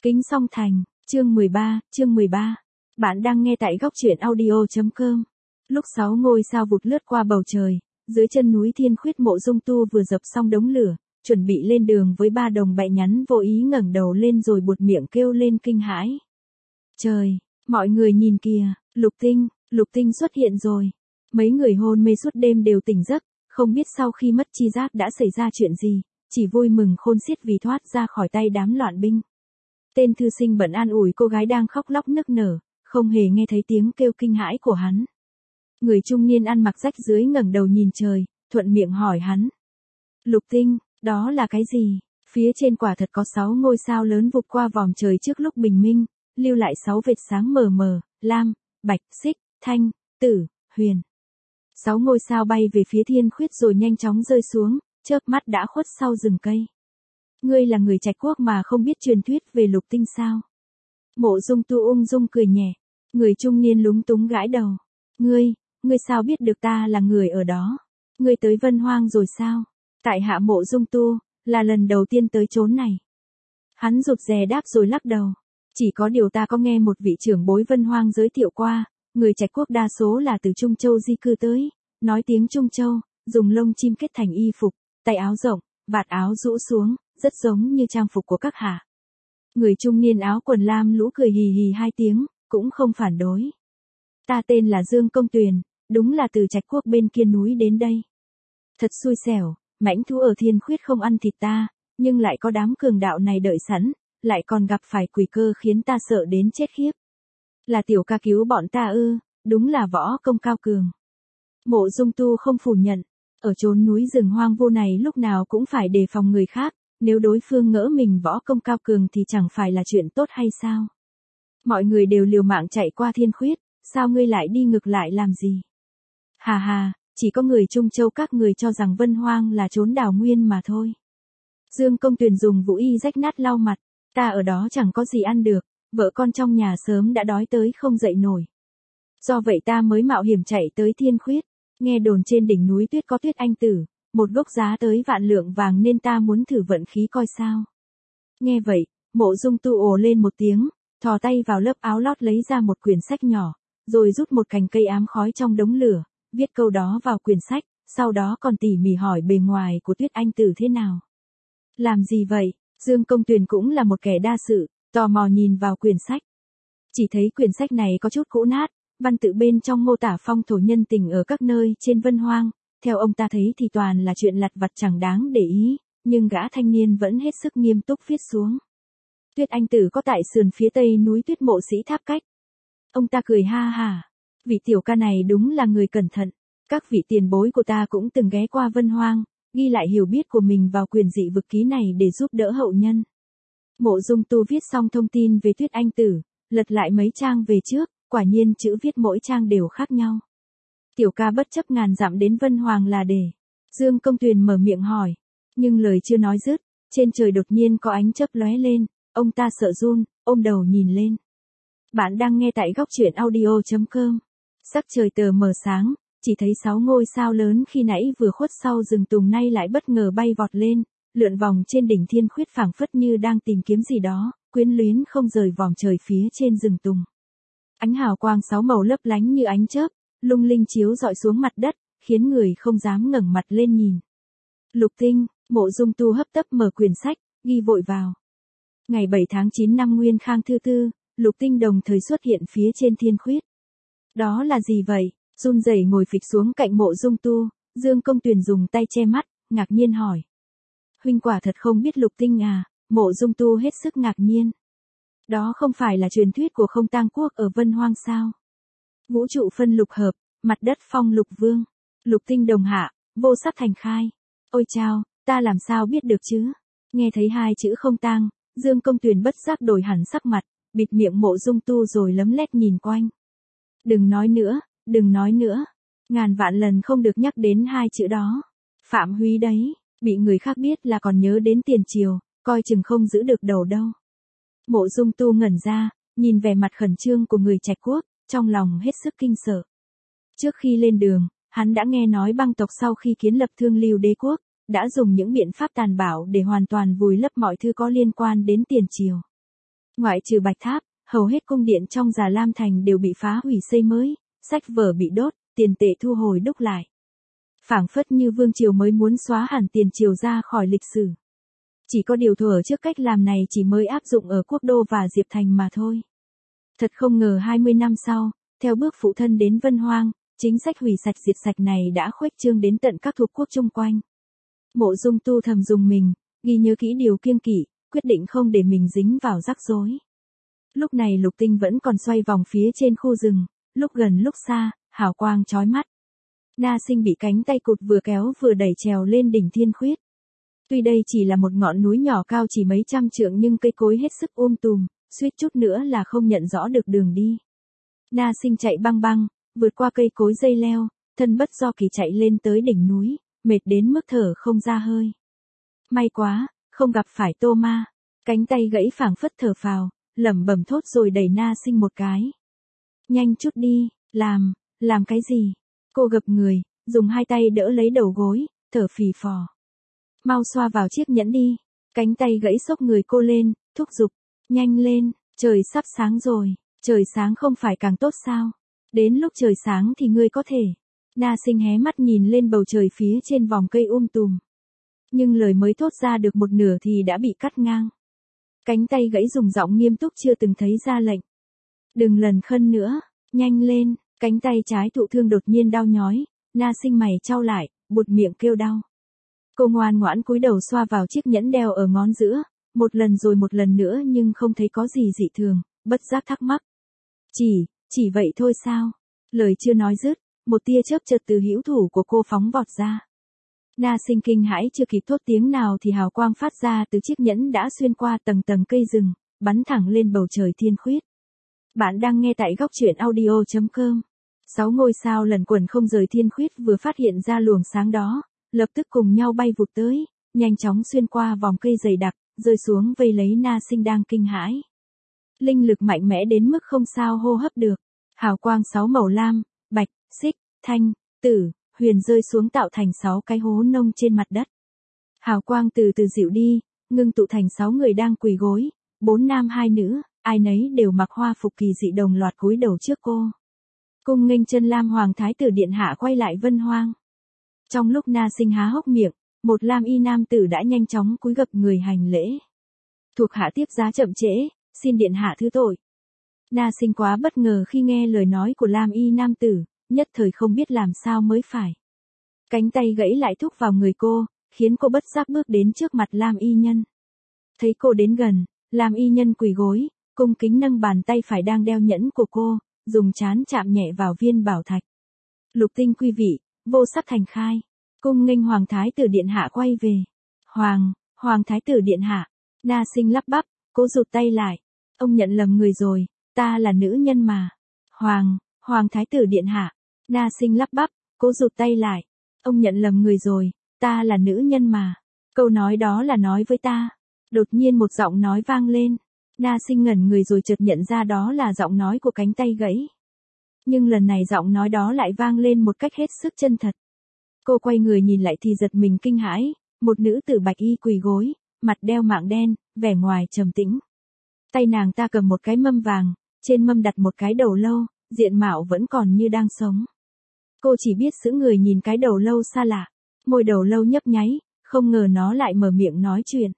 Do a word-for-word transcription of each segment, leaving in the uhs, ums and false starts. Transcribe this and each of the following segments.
Kính song thành, chương mười ba, chương mười ba. Bạn đang nghe tại góc truyện audio.com. Lúc sáu ngôi sao vụt lướt qua bầu trời, dưới chân núi Thiên Khuyết Mộ Dung Tu vừa dập xong đống lửa, chuẩn bị lên đường với ba đồng bại nhắn vô ý ngẩng đầu lên rồi buột miệng kêu lên kinh hãi. Trời, mọi người nhìn kìa, Lục Tinh, Lục Tinh xuất hiện rồi. Mấy người hôn mê suốt đêm đều tỉnh giấc, không biết sau khi mất chi giác đã xảy ra chuyện gì, chỉ vui mừng khôn xiết vì thoát ra khỏi tay đám loạn binh. Tên thư sinh bận an ủi cô gái đang khóc lóc nức nở, không hề nghe thấy tiếng kêu kinh hãi của hắn. Người trung niên ăn mặc rách rưới ngẩng đầu nhìn trời, thuận miệng hỏi hắn. Lục Tinh, đó là cái gì? Phía trên quả thật có sáu ngôi sao lớn vụt qua vòm trời trước lúc bình minh, lưu lại sáu vệt sáng mờ mờ, lam, bạch, xích, thanh, tử, huyền. Sáu ngôi sao bay về phía Thiên Khuyết rồi nhanh chóng rơi xuống, chớp mắt đã khuất sau rừng cây. Ngươi là người Trạch Quốc mà không biết truyền thuyết về Lục Tinh sao? Mộ Dung Tu ung dung cười nhẹ. Người trung niên lúng túng gãi đầu. Ngươi, ngươi sao biết được ta là người ở đó? Ngươi tới Vân Hoang rồi sao? Tại hạ Mộ Dung Tu, là lần đầu tiên tới chốn này. Hắn rụt rè đáp rồi lắc đầu. Chỉ có điều ta có nghe một vị trưởng bối Vân Hoang giới thiệu qua, người Trạch Quốc đa số là từ Trung Châu di cư tới, nói tiếng Trung Châu, dùng lông chim kết thành y phục, tay áo rộng, vạt áo rũ xuống, rất giống như trang phục của các hạ. Người trung niên áo quần lam lũ cười hì hì hai tiếng, cũng không phản đối. Ta tên là Dương Công Tuyền, đúng là từ Trạch Quốc bên kia núi đến đây. Thật xui xẻo, mãnh thú ở Thiên Khuyết không ăn thịt ta, nhưng lại có đám cường đạo này đợi sẵn, lại còn gặp phải quỷ cơ khiến ta sợ đến chết khiếp. Là tiểu ca cứu bọn ta ư, đúng là võ công cao cường. Mộ Dung Tu không phủ nhận, ở chốn núi rừng hoang vu này lúc nào cũng phải đề phòng người khác, nếu đối phương ngỡ mình võ công cao cường thì chẳng phải là chuyện tốt hay sao? Mọi người đều liều mạng chạy qua Thiên Khuyết, sao ngươi lại đi ngược lại làm gì? Hà hà, chỉ có người Trung Châu các người cho rằng Vân Hoang là chốn đào nguyên mà thôi. Dương Công Tuyền dùng vũ y rách nát lau mặt, ta ở đó chẳng có gì ăn được, vợ con trong nhà sớm đã đói tới không dậy nổi. Do vậy ta mới mạo hiểm chạy tới Thiên Khuyết, nghe đồn trên đỉnh núi tuyết có tuyết anh tử, một gốc giá tới vạn lượng vàng nên ta muốn thử vận khí coi sao. Nghe vậy, Mộ Dung Tu ồ lên một tiếng, thò tay vào lớp áo lót lấy ra một quyển sách nhỏ, rồi rút một cành cây ám khói trong đống lửa, viết câu đó vào quyển sách, sau đó còn tỉ mỉ hỏi bề ngoài của tuyết anh tử thế nào. Làm gì vậy? Dương Công Tuyền cũng là một kẻ đa sự, tò mò nhìn vào quyển sách. Chỉ thấy quyển sách này có chút cũ nát, văn tự bên trong mô tả phong thổ nhân tình ở các nơi trên Vân Hoang, theo ông ta thấy thì toàn là chuyện lặt vặt chẳng đáng để ý, nhưng gã thanh niên vẫn hết sức nghiêm túc viết xuống. Tuyết anh tử có tại sườn phía tây núi Tuyết Mộ Sĩ Tháp Cách. Ông ta cười ha ha, vị tiểu ca này đúng là người cẩn thận, các vị tiền bối của ta cũng từng ghé qua Vân Hoang, ghi lại hiểu biết của mình vào quyền dị vực ký này để giúp đỡ hậu nhân. Mộ Dung Tu viết xong thông tin về Tuyết anh tử, lật lại mấy trang về trước, quả nhiên chữ viết mỗi trang đều khác nhau. Tiểu ca bất chấp ngàn dặm đến Vân Hoàng là để. Dương Công Tuyền mở miệng hỏi, nhưng lời chưa nói dứt, trên trời đột nhiên có ánh chớp lóe lên, ông ta sợ run, ôm đầu nhìn lên. Bạn đang nghe tại góc truyện audio.com. Sắc trời tờ mờ sáng, chỉ thấy sáu ngôi sao lớn khi nãy vừa khuất sau rừng tùng nay lại bất ngờ bay vọt lên, lượn vòng trên đỉnh Thiên Khuyết phảng phất như đang tìm kiếm gì đó, quyến luyến không rời vòm trời phía trên rừng tùng. Ánh hào quang sáu màu lấp lánh như ánh chớp, lung linh chiếu rọi xuống mặt đất, khiến người không dám ngẩng mặt lên nhìn. Lục Tinh, Mộ Dung Tu hấp tấp mở quyển sách, ghi vội vào. Ngày bảy tháng chín năm Nguyên Khang thứ tư, Lục Tinh đồng thời xuất hiện phía trên Thiên Khuyết. Đó là gì vậy? Run rẩy ngồi phịch xuống cạnh Mộ Dung Tu, Dương Công Tuyền dùng tay che mắt, ngạc nhiên hỏi. Huynh quả thật không biết Lục Tinh à? Mộ Dung Tu hết sức ngạc nhiên. Đó không phải là truyền thuyết của Không Tang Quốc ở Vân Hoang sao? Vũ trụ phân lục hợp, mặt đất phong lục vương, Lục Tinh đồng hạ, vô sắc thành khai. Ôi chao, ta làm sao biết được chứ? Nghe thấy hai chữ Không Tang, Dương Công Tuyền bất giác đổi hẳn sắc mặt, bịt miệng Mộ Dung Tu rồi lấm lét nhìn quanh. Đừng nói nữa, đừng nói nữa. Ngàn vạn lần không được nhắc đến hai chữ đó. Phạm húy đấy, bị người khác biết là còn nhớ đến tiền triều, coi chừng không giữ được đầu đâu. Mộ Dung Tu ngẩn ra, nhìn vẻ mặt khẩn trương của người Trạch Quốc, trong lòng hết sức kinh sợ. Trước khi lên đường, hắn đã nghe nói băng tộc sau khi kiến lập Thương Lưu Đế Quốc, đã dùng những biện pháp tàn bạo để hoàn toàn vùi lấp mọi thứ có liên quan đến tiền triều. Ngoại trừ Bạch Tháp, hầu hết cung điện trong Già Lam Thành đều bị phá hủy xây mới, sách vở bị đốt, tiền tệ thu hồi đúc lại. Phảng phất như vương triều mới muốn xóa hẳn tiền triều ra khỏi lịch sử. Chỉ có điều thuở trước cách làm này chỉ mới áp dụng ở Quốc Đô và Diệp Thành mà thôi. Thật không ngờ hai mươi năm sau, theo bước phụ thân đến Vân Hoang, chính sách hủy sạch diệt sạch này đã khuếch trương đến tận các thuộc quốc chung quanh. Mộ Dung Tu thầm dùng mình, ghi nhớ kỹ điều kiêng kỵ, quyết định không để mình dính vào rắc rối. Lúc này lục tinh vẫn còn xoay vòng phía trên khu rừng, lúc gần lúc xa, hào quang chói mắt. Na Sinh bị cánh tay cụt vừa kéo vừa đẩy trèo lên đỉnh Thiên Khuyết. Tuy đây chỉ là một ngọn núi nhỏ cao chỉ mấy trăm trượng nhưng cây cối hết sức um tùm, suýt chút nữa là không nhận rõ được đường đi. Na Sinh chạy băng băng, vượt qua cây cối dây leo, thân bất do kỳ chạy lên tới đỉnh núi, mệt đến mức thở không ra hơi. May quá, không gặp phải Tô Ma, cánh tay gãy phảng phất thở phào, lẩm bẩm thốt rồi đẩy Na Sinh một cái. Nhanh chút đi, làm, làm cái gì? Cô gập người, dùng hai tay đỡ lấy đầu gối, thở phì phò. Mau xoa vào chiếc nhẫn đi. Cánh tay gãy xốc người cô lên, thúc giục. Nhanh lên, trời sắp sáng rồi. Trời sáng không phải càng tốt sao? Đến lúc trời sáng thì ngươi có thể. Na Sinh hé mắt nhìn lên bầu trời phía trên vòng cây um tùm. Nhưng lời mới thốt ra được một nửa thì đã bị cắt ngang. Cánh tay gãy dùng giọng nghiêm túc chưa từng thấy ra lệnh. Đừng lần khân nữa, nhanh lên. Cánh tay trái thụ thương đột nhiên đau nhói, Na Sinh mày chau lại, buột miệng kêu đau. Cô ngoan ngoãn cúi đầu xoa vào chiếc nhẫn đeo ở ngón giữa, một lần rồi một lần nữa nhưng không thấy có gì dị thường, bất giác thắc mắc. Chỉ, chỉ vậy thôi sao? Lời chưa nói dứt, một tia chớp chợt từ hữu thủ của cô phóng vọt ra. Na Sinh kinh hãi chưa kịp thốt tiếng nào thì hào quang phát ra từ chiếc nhẫn đã xuyên qua tầng tầng cây rừng, bắn thẳng lên bầu trời Thiên Khuyết. Bạn đang nghe tại góc truyện audio chấm com. Sáu ngôi sao lần quẩn không rời Thiên Khuyết vừa phát hiện ra luồng sáng đó, lập tức cùng nhau bay vụt tới, nhanh chóng xuyên qua vòng cây dày đặc, rơi xuống vây lấy Na Sinh đang kinh hãi. Linh lực mạnh mẽ đến mức không sao hô hấp được. Hào quang sáu màu lam, bạch, xích, thanh, tử, huyền rơi xuống tạo thành sáu cái hố nông trên mặt đất. Hào quang từ từ dịu đi, ngưng tụ thành sáu người đang quỳ gối, bốn nam hai nữ, ai nấy đều mặc hoa phục kỳ dị đồng loạt cúi đầu trước cô. Cung nghênh Chân Lam Hoàng Thái tử điện hạ quay lại Vân Hoang. Trong lúc Na Sinh há hốc miệng, một lam y nam tử đã nhanh chóng cúi gập người hành lễ. Thuộc hạ tiếp giá chậm trễ, xin điện hạ thứ tội. Na Sinh quá bất ngờ khi nghe lời nói của lam y nam tử, nhất thời không biết làm sao mới phải. Cánh tay gãy lại thúc vào người cô, khiến cô bất giác bước đến trước mặt lam y nhân. Thấy cô đến gần, lam y nhân quỳ gối, cung kính nâng bàn tay phải đang đeo nhẫn của cô, dùng trán chạm nhẹ vào viên bảo thạch. Lục tinh quý vị, vô sắc thành khai. Cung nghênh Hoàng Thái tử điện hạ quay về. Hoàng, Hoàng Thái tử điện hạ. Na Sinh lắp bắp, cố rụt tay lại. Ông nhận lầm người rồi, ta là nữ nhân mà. Hoàng, Hoàng Thái tử điện hạ. Na Sinh lắp bắp, cố rụt tay lại. Ông nhận lầm người rồi, ta là nữ nhân mà. Câu nói đó là nói với ta. Đột nhiên một giọng nói vang lên. Na Sinh ngẩn người rồi chợt nhận ra đó là giọng nói của cánh tay gãy. Nhưng lần này giọng nói đó lại vang lên một cách hết sức chân thật. Cô quay người nhìn lại thì giật mình kinh hãi, một nữ tử bạch y quỳ gối, mặt đeo mạng đen, vẻ ngoài trầm tĩnh. Tay nàng ta cầm một cái mâm vàng, trên mâm đặt một cái đầu lâu, diện mạo vẫn còn như đang sống. Cô chỉ biết sững người nhìn cái đầu lâu xa lạ, môi đầu lâu nhấp nháy, không ngờ nó lại mở miệng nói chuyện.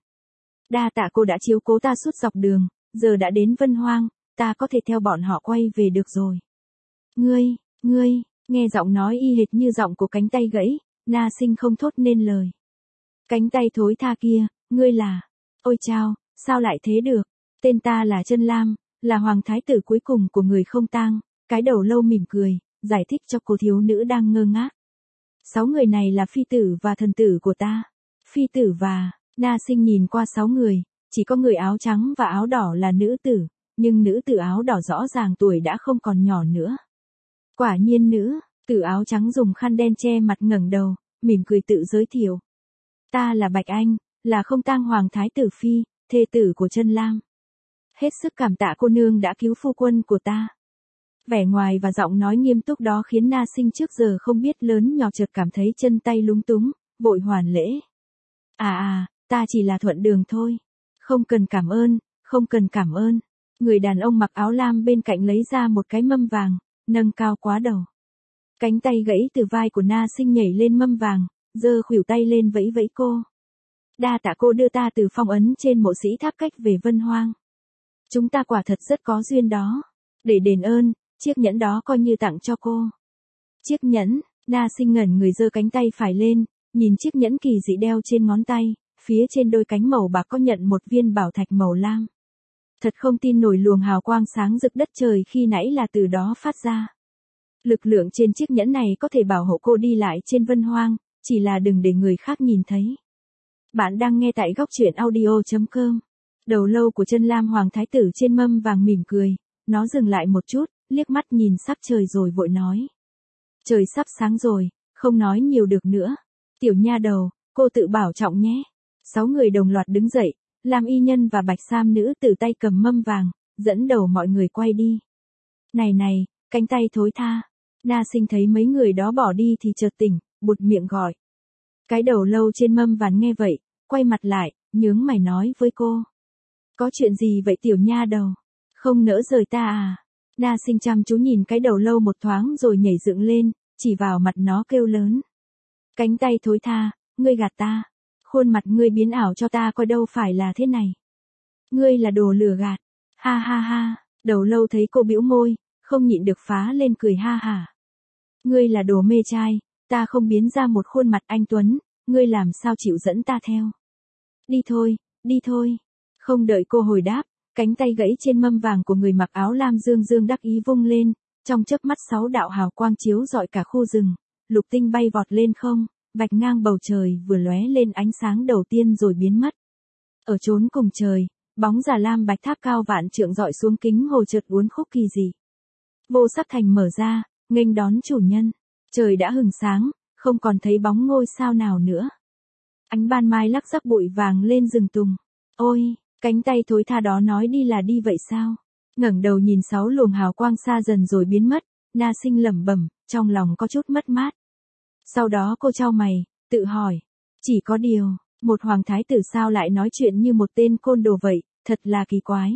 Đa tạ cô đã chiếu cố ta suốt dọc đường, giờ đã đến Vân Hoang, ta có thể theo bọn họ quay về được rồi. Ngươi, ngươi, nghe giọng nói y hệt như giọng của cánh tay gãy, Na Sinh không thốt nên lời. Cánh tay thối tha kia, ngươi là, ôi chao, sao lại thế được, tên ta là Chân Lam, là hoàng thái tử cuối cùng của người không tang. Cái đầu lâu mỉm cười, giải thích cho cô thiếu nữ đang ngơ ngác. Sáu người này là phi tử và thần tử của ta. Phi tử và, Na Sinh nhìn qua sáu người, chỉ có người áo trắng và áo đỏ là nữ tử, nhưng nữ tử áo đỏ rõ ràng tuổi đã không còn nhỏ nữa. Quả nhiên nữ tử áo trắng dùng khăn đen che mặt ngẩng đầu, mỉm cười tự giới thiệu. Ta là Bạch Anh, là không tang hoàng thái tử phi, thê tử của Chân Lam. Hết sức cảm tạ cô nương đã cứu phu quân của ta. Vẻ ngoài và giọng nói nghiêm túc đó khiến Na Sinh trước giờ không biết lớn nhỏ chợt cảm thấy chân tay lúng túng, vội hoàn lễ. À à, ta chỉ là thuận đường thôi. Không cần cảm ơn, không cần cảm ơn. Người đàn ông mặc áo lam bên cạnh lấy ra một cái mâm vàng, nâng cao quá đầu. Cánh tay gãy từ vai của Na Sinh nhảy lên mâm vàng, giơ khuỷu tay lên vẫy vẫy cô. Đa tạ cô đưa ta từ phong ấn trên mộ sĩ tháp cách về Vân Hoang. Chúng ta quả thật rất có duyên đó. Để đền ơn, chiếc nhẫn đó coi như tặng cho cô. Chiếc nhẫn, Na Sinh ngẩn người giơ cánh tay phải lên, nhìn chiếc nhẫn kỳ dị đeo trên ngón tay, phía trên đôi cánh màu bạc có nhận một viên bảo thạch màu lam. Thật không tin nổi luồng hào quang sáng rực đất trời khi nãy là từ đó phát ra. Lực lượng trên chiếc nhẫn này có thể bảo hộ cô đi lại trên Vân Hoang, chỉ là đừng để người khác nhìn thấy. Bạn đang nghe tại góc truyện audio chấm com. Đầu lâu của Chân Lam Hoàng Thái Tử trên mâm vàng mỉm cười, nó dừng lại một chút, liếc mắt nhìn sắc trời rồi vội nói. Trời sắp sáng rồi, không nói nhiều được nữa. Tiểu nha đầu, cô tự bảo trọng nhé. Sáu người đồng loạt đứng dậy, Lam y nhân và Bạch Sam nữ tự tay cầm mâm vàng, dẫn đầu mọi người quay đi. Này này, cánh tay thối tha. Na Sinh thấy mấy người đó bỏ đi thì chợt tỉnh, buột miệng gọi. Cái đầu lâu trên mâm vàng nghe vậy, quay mặt lại, nhướng mày nói với cô. Có chuyện gì vậy tiểu nha đầu? Không nỡ rời ta à? Na Sinh chăm chú nhìn cái đầu lâu một thoáng rồi nhảy dựng lên, chỉ vào mặt nó kêu lớn. Cánh tay thối tha, ngươi gạt ta. Khuôn mặt ngươi biến ảo cho ta coi đâu phải là thế này. Ngươi là đồ lừa gạt. Ha ha ha, đầu lâu thấy cô bĩu môi, không nhịn được phá lên cười ha hả. Ngươi là đồ mê trai, ta không biến ra một khuôn mặt anh tuấn, ngươi làm sao chịu dẫn ta theo. Đi thôi, đi thôi. Không đợi cô hồi đáp, cánh tay gãy trên mâm vàng của người mặc áo lam dương dương đắc ý vung lên, trong chớp mắt sáu đạo hào quang chiếu rọi cả khu rừng, lục tinh bay vọt lên không, vạch ngang bầu trời vừa lóe lên ánh sáng đầu tiên rồi biến mất. Ở chốn cùng trời, bóng già lam bạch tháp cao vạn trượng dọi xuống kính hồ chợt uốn khúc kỳ dị. Vô sắc thành mở ra, nghênh đón chủ nhân. Trời đã hừng sáng, không còn thấy bóng ngôi sao nào nữa. Ánh ban mai lắc rắc bụi vàng lên rừng tùng. Ôi, cánh tay thối tha đó nói đi là đi vậy sao? Ngẩng đầu nhìn sáu luồng hào quang xa dần rồi biến mất, Na Sinh lẩm bẩm, trong lòng có chút mất mát. Sau đó cô chau mày, tự hỏi, chỉ có điều, một hoàng thái tử sao lại nói chuyện như một tên côn đồ vậy, thật là kỳ quái.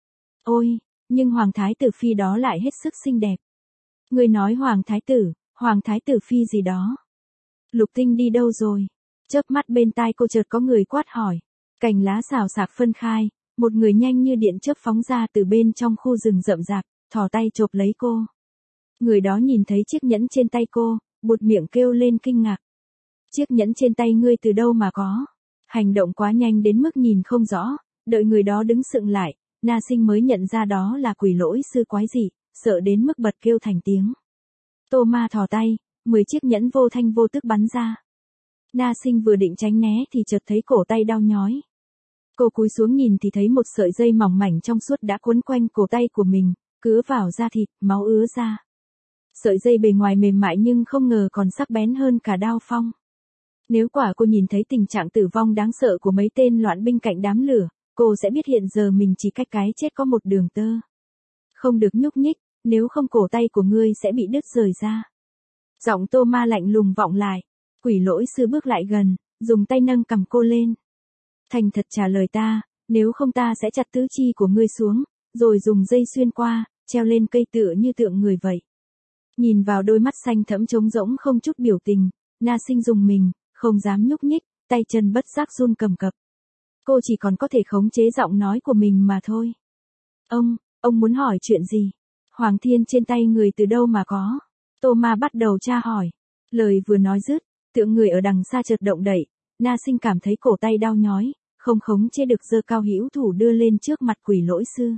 Ôi, nhưng hoàng thái tử phi đó lại hết sức xinh đẹp. Người nói hoàng thái tử, hoàng thái tử phi gì đó. Lục Tinh đi đâu rồi? Chớp mắt bên tai cô chợt có người quát hỏi. Cành lá xào xạc phân khai, một người nhanh như điện chớp phóng ra từ bên trong khu rừng rậm rạp, thò tay chộp lấy cô. Người đó nhìn thấy chiếc nhẫn trên tay cô, buột miệng kêu lên kinh ngạc. Chiếc nhẫn trên tay ngươi từ đâu mà có? Hành động quá nhanh đến mức nhìn không rõ, đợi người đó đứng sững lại, Na Sinh mới nhận ra đó là quỷ lỗi sư quái dị, sợ đến mức bật kêu thành tiếng. Tô Ma thò tay, mười chiếc nhẫn vô thanh vô tức bắn ra. Na Sinh vừa định tránh né thì chợt thấy cổ tay đau nhói. Cô cúi xuống nhìn thì thấy một sợi dây mỏng mảnh trong suốt đã quấn quanh cổ tay của mình, cứa vào da thịt, máu ứa ra. Sợi dây bề ngoài mềm mại nhưng không ngờ còn sắc bén hơn cả đao phong. Nếu quả cô nhìn thấy tình trạng tử vong đáng sợ của mấy tên loạn binh cạnh đám lửa, cô sẽ biết hiện giờ mình chỉ cách cái chết có một đường tơ. Không được nhúc nhích, nếu không cổ tay của ngươi sẽ bị đứt rời ra. Giọng Tô Ma lạnh lùng vọng lại. Quỷ lỗi sư bước lại gần, dùng tay nâng cầm cô lên. Thành thật trả lời ta, nếu không ta sẽ chặt tứ chi của ngươi xuống, rồi dùng dây xuyên qua, treo lên cây tựa như tượng người vậy. Nhìn vào đôi mắt xanh thẫm trống rỗng không chút biểu tình, Na Sinh dùng mình, không dám nhúc nhích, tay chân bất giác run cầm cập. Cô chỉ còn có thể khống chế giọng nói của mình mà thôi. Ông, ông muốn hỏi chuyện gì? Hoàng thiên trên tay người từ đâu mà có? Tô Ma bắt đầu tra hỏi. Lời vừa nói dứt, tượng người ở đằng xa chợt động đậy, Na Sinh cảm thấy cổ tay đau nhói, không khống chế được giơ cao hữu thủ đưa lên trước mặt quỷ lỗi sư.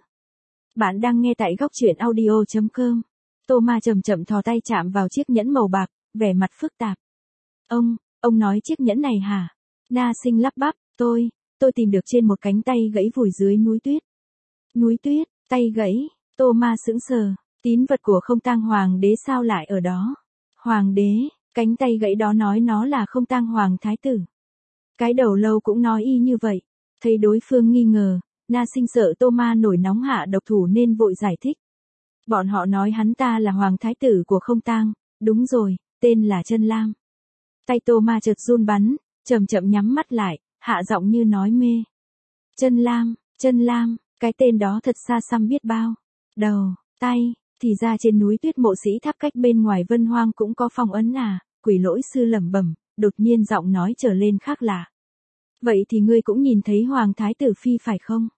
Bạn đang nghe tại góc truyện audio chấm com. Tô Ma chậm chậm thò tay chạm vào chiếc nhẫn màu bạc, vẻ mặt phức tạp. Ông, ông nói chiếc nhẫn này hả? Na Sinh lắp bắp, tôi, tôi tìm được trên một cánh tay gãy vùi dưới núi tuyết. Núi tuyết, tay gãy, Tô Ma sững sờ, tín vật của Không Tang Hoàng đế sao lại ở đó? Hoàng đế, cánh tay gãy đó nói nó là Không Tang Hoàng thái tử. Cái đầu lâu cũng nói y như vậy. Thấy đối phương nghi ngờ, Na Sinh sợ Tô Ma nổi nóng hạ độc thủ nên vội giải thích. Bọn họ nói hắn ta là hoàng thái tử của Không Tang, đúng rồi, tên là Chân Lam. Tay Tô Ma chợt run bắn, chậm chậm nhắm mắt lại, hạ giọng như nói mê. Chân Lam, Chân Lam, Cái tên đó thật xa xăm biết bao. Đầu, tay, thì ra trên núi Tuyết Mộ Sĩ Tháp cách bên ngoài Vân Hoang cũng có phong ấn à, Quỷ Lỗi Sư lẩm bẩm, đột nhiên giọng nói trở lên khác lạ. Vậy thì ngươi cũng nhìn thấy Hoàng Thái Tử Phi phải không?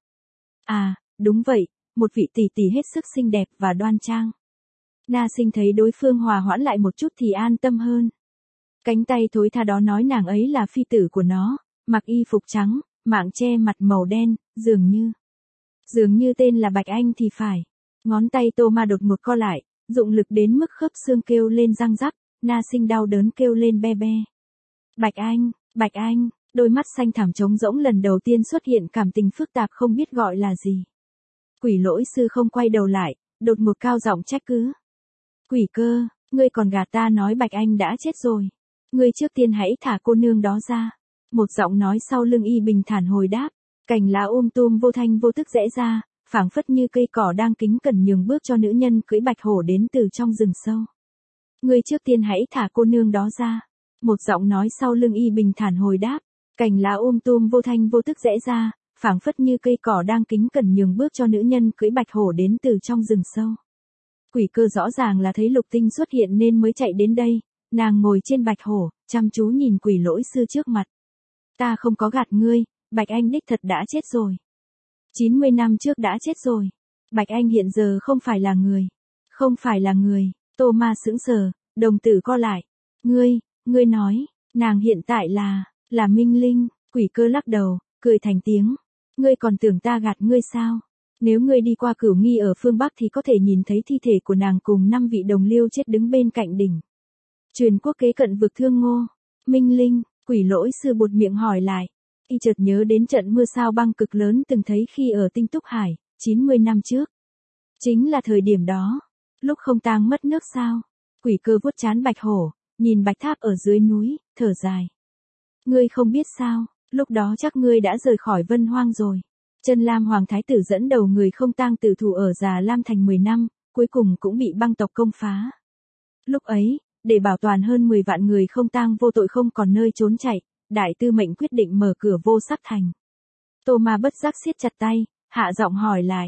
À, đúng vậy, một vị tỷ tỷ hết sức xinh đẹp và đoan trang. Na Sinh thấy đối phương hòa hoãn lại một chút thì an tâm hơn. Cánh tay thối tha đó nói nàng ấy là phi tử của nó, mặc y phục trắng, mạng che mặt màu đen, dường như. Dường như tên là Bạch Anh thì phải. Ngón tay Tô Ma đột một co lại, dụng lực đến mức khớp xương kêu lên răng rắc, Na Sinh đau đớn kêu lên be be. Bạch Anh, Bạch Anh, đôi mắt xanh thẳm trống rỗng lần đầu tiên xuất hiện cảm tình phức tạp không biết gọi là gì. Quỷ Lỗi Sư không quay đầu lại, đột một cao giọng trách cứ. Quỷ Cơ, ngươi còn gạt ta nói Bạch Anh đã chết rồi. Ngươi trước tiên hãy thả cô nương đó ra. Một giọng nói sau lưng y bình thản hồi đáp, cành lá um tùm vô thanh vô tức rẽ ra, phảng phất như cây cỏ đang kính cẩn nhường bước cho nữ nhân cưỡi bạch hổ đến từ trong rừng sâu. Ngươi trước tiên hãy thả cô nương đó ra. Một giọng nói sau lưng y bình thản hồi đáp, cành lá um tùm vô thanh vô tức rẽ ra, phảng phất như cây cỏ đang kính cẩn nhường bước cho nữ nhân cưỡi bạch hổ đến từ trong rừng sâu. Quỷ Cơ rõ ràng là thấy Lục Tinh xuất hiện nên mới chạy đến đây, nàng ngồi trên bạch hổ, chăm chú nhìn Quỷ Lỗi Sư trước mặt. Ta không có gạt ngươi, Bạch Anh đích thật đã chết rồi. chín mươi năm trước đã chết rồi. Bạch Anh hiện giờ không phải là người. Không phải là người, Tô Ma sững sờ, đồng tử co lại. Ngươi, ngươi nói, nàng hiện tại là, là Minh Linh, Quỷ Cơ lắc đầu, cười thành tiếng. Ngươi còn tưởng ta gạt ngươi sao? Nếu ngươi đi qua Cửu Nghi ở phương Bắc thì có thể nhìn thấy thi thể của nàng cùng năm vị đồng liêu chết đứng bên cạnh đỉnh. Truyền quốc kế cận vực Thương Ngô. Minh Linh, Quỷ Lỗi Sư buột miệng hỏi lại. Y chợt nhớ đến trận mưa sao băng cực lớn từng thấy khi ở Tinh Túc Hải, chín mươi năm trước. Chính là thời điểm đó, lúc không tang mất nước sao. Quỷ Cơ vuốt trán bạch hổ, nhìn bạch tháp ở dưới núi, thở dài. Ngươi không biết sao, lúc đó chắc ngươi đã rời khỏi Vân Hoang rồi. Chân Lam Hoàng Thái Tử dẫn đầu người không tang tử thủ ở Già Lam Thành mười năm, cuối cùng cũng bị băng tộc công phá. Lúc ấy, để bảo toàn hơn mười vạn người không tang vô tội không còn nơi trốn chạy, Đại Tư Mệnh quyết định mở cửa Vô Sắc Thành. Tô Ma bất giác siết chặt tay, hạ giọng hỏi lại.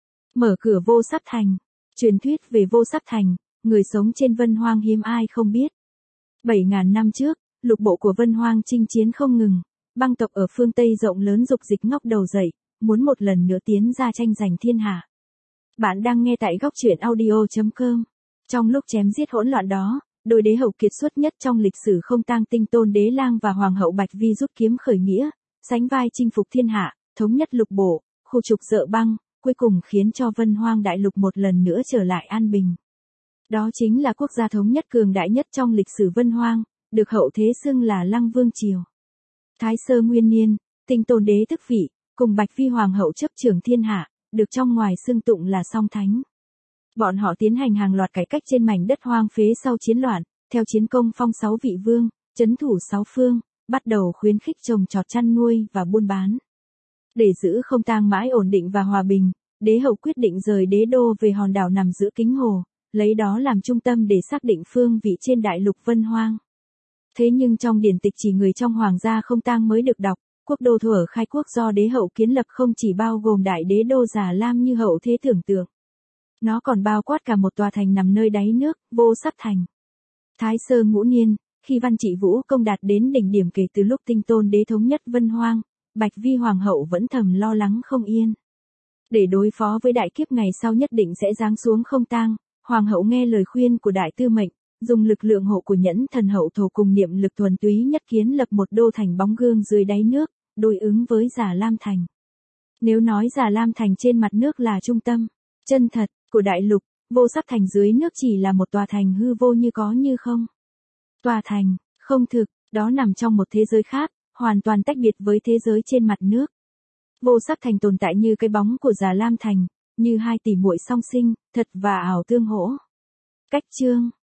Mở cửa Vô Sắc Thành. Truyền thuyết về Vô Sắc Thành, người sống trên Vân Hoang hiếm ai không biết. Bảy ngàn năm trước, lục bộ của Vân Hoang chinh chiến không ngừng, băng tộc ở phương Tây rộng lớn dục dịch ngóc đầu dậy, muốn một lần nữa tiến ra tranh giành thiên hạ. Bạn đang nghe tại góc truyện audio chấm com. Trong lúc chém giết hỗn loạn đó, đôi đế hậu kiệt xuất nhất trong lịch sử không tang Tinh Tôn Đế Lang và Hoàng hậu Bạch Vi rút kiếm khởi nghĩa, sánh vai chinh phục thiên hạ, thống nhất lục bộ, khu trục Dợ Băng, cuối cùng khiến cho Vân Hoang đại lục một lần nữa trở lại an bình. Đó chính là quốc gia thống nhất cường đại nhất trong lịch sử Vân Hoang, được hậu thế xưng là Lăng Vương Triều. Thái Sơ Nguyên Niên, Tinh Tôn Đế tức vị, cùng Bạch Vi Hoàng hậu chấp trưởng thiên hạ, được trong ngoài xưng tụng là song thánh. Bọn họ tiến hành hàng loạt cải cách trên mảnh đất hoang phế sau chiến loạn, theo chiến công phong sáu vị vương, trấn thủ sáu phương, bắt đầu khuyến khích trồng trọt chăn nuôi và buôn bán. Để giữ không tang mãi ổn định và hòa bình, đế hậu quyết định rời đế đô về hòn đảo nằm giữa Kính Hồ, lấy đó làm trung tâm để xác định phương vị trên đại lục Vân Hoang. Thế nhưng trong điển tịch chỉ người trong hoàng gia không tang mới được đọc, quốc đô thuở khai quốc do đế hậu kiến lập không chỉ bao gồm đại đế đô Già Lam như hậu thế tưởng tượng. Nó còn bao quát cả một tòa thành nằm nơi đáy nước, Vô Sắc Thành. Thái Sơ Ngũ Niên, khi Văn Trị Vũ công đạt đến đỉnh điểm kể từ lúc Tinh Tôn Đế thống nhất Vân Hoang, Bạch Vi Hoàng hậu vẫn thầm lo lắng không yên. Để đối phó với đại kiếp ngày sau nhất định sẽ giáng xuống không tang, Hoàng hậu nghe lời khuyên của Đại Tư Mệnh, dùng lực lượng hộ của Nhẫn Thần Hậu Thổ cùng niệm lực thuần túy nhất kiến lập một đô thành bóng gương dưới đáy nước, đối ứng với Già Lam Thành. Nếu nói Già Lam Thành trên mặt nước là trung tâm chân thật của đại lục, Vô Sắc Thành dưới nước chỉ là một tòa thành hư vô như có như không. Tòa thành, không thực, đó nằm trong một thế giới khác, hoàn toàn tách biệt với thế giới trên mặt nước. Vô Sắc Thành tồn tại như cái bóng của Già Lam Thành, như hai tỷ muội song sinh, thật và ảo tương hỗ. Cách chương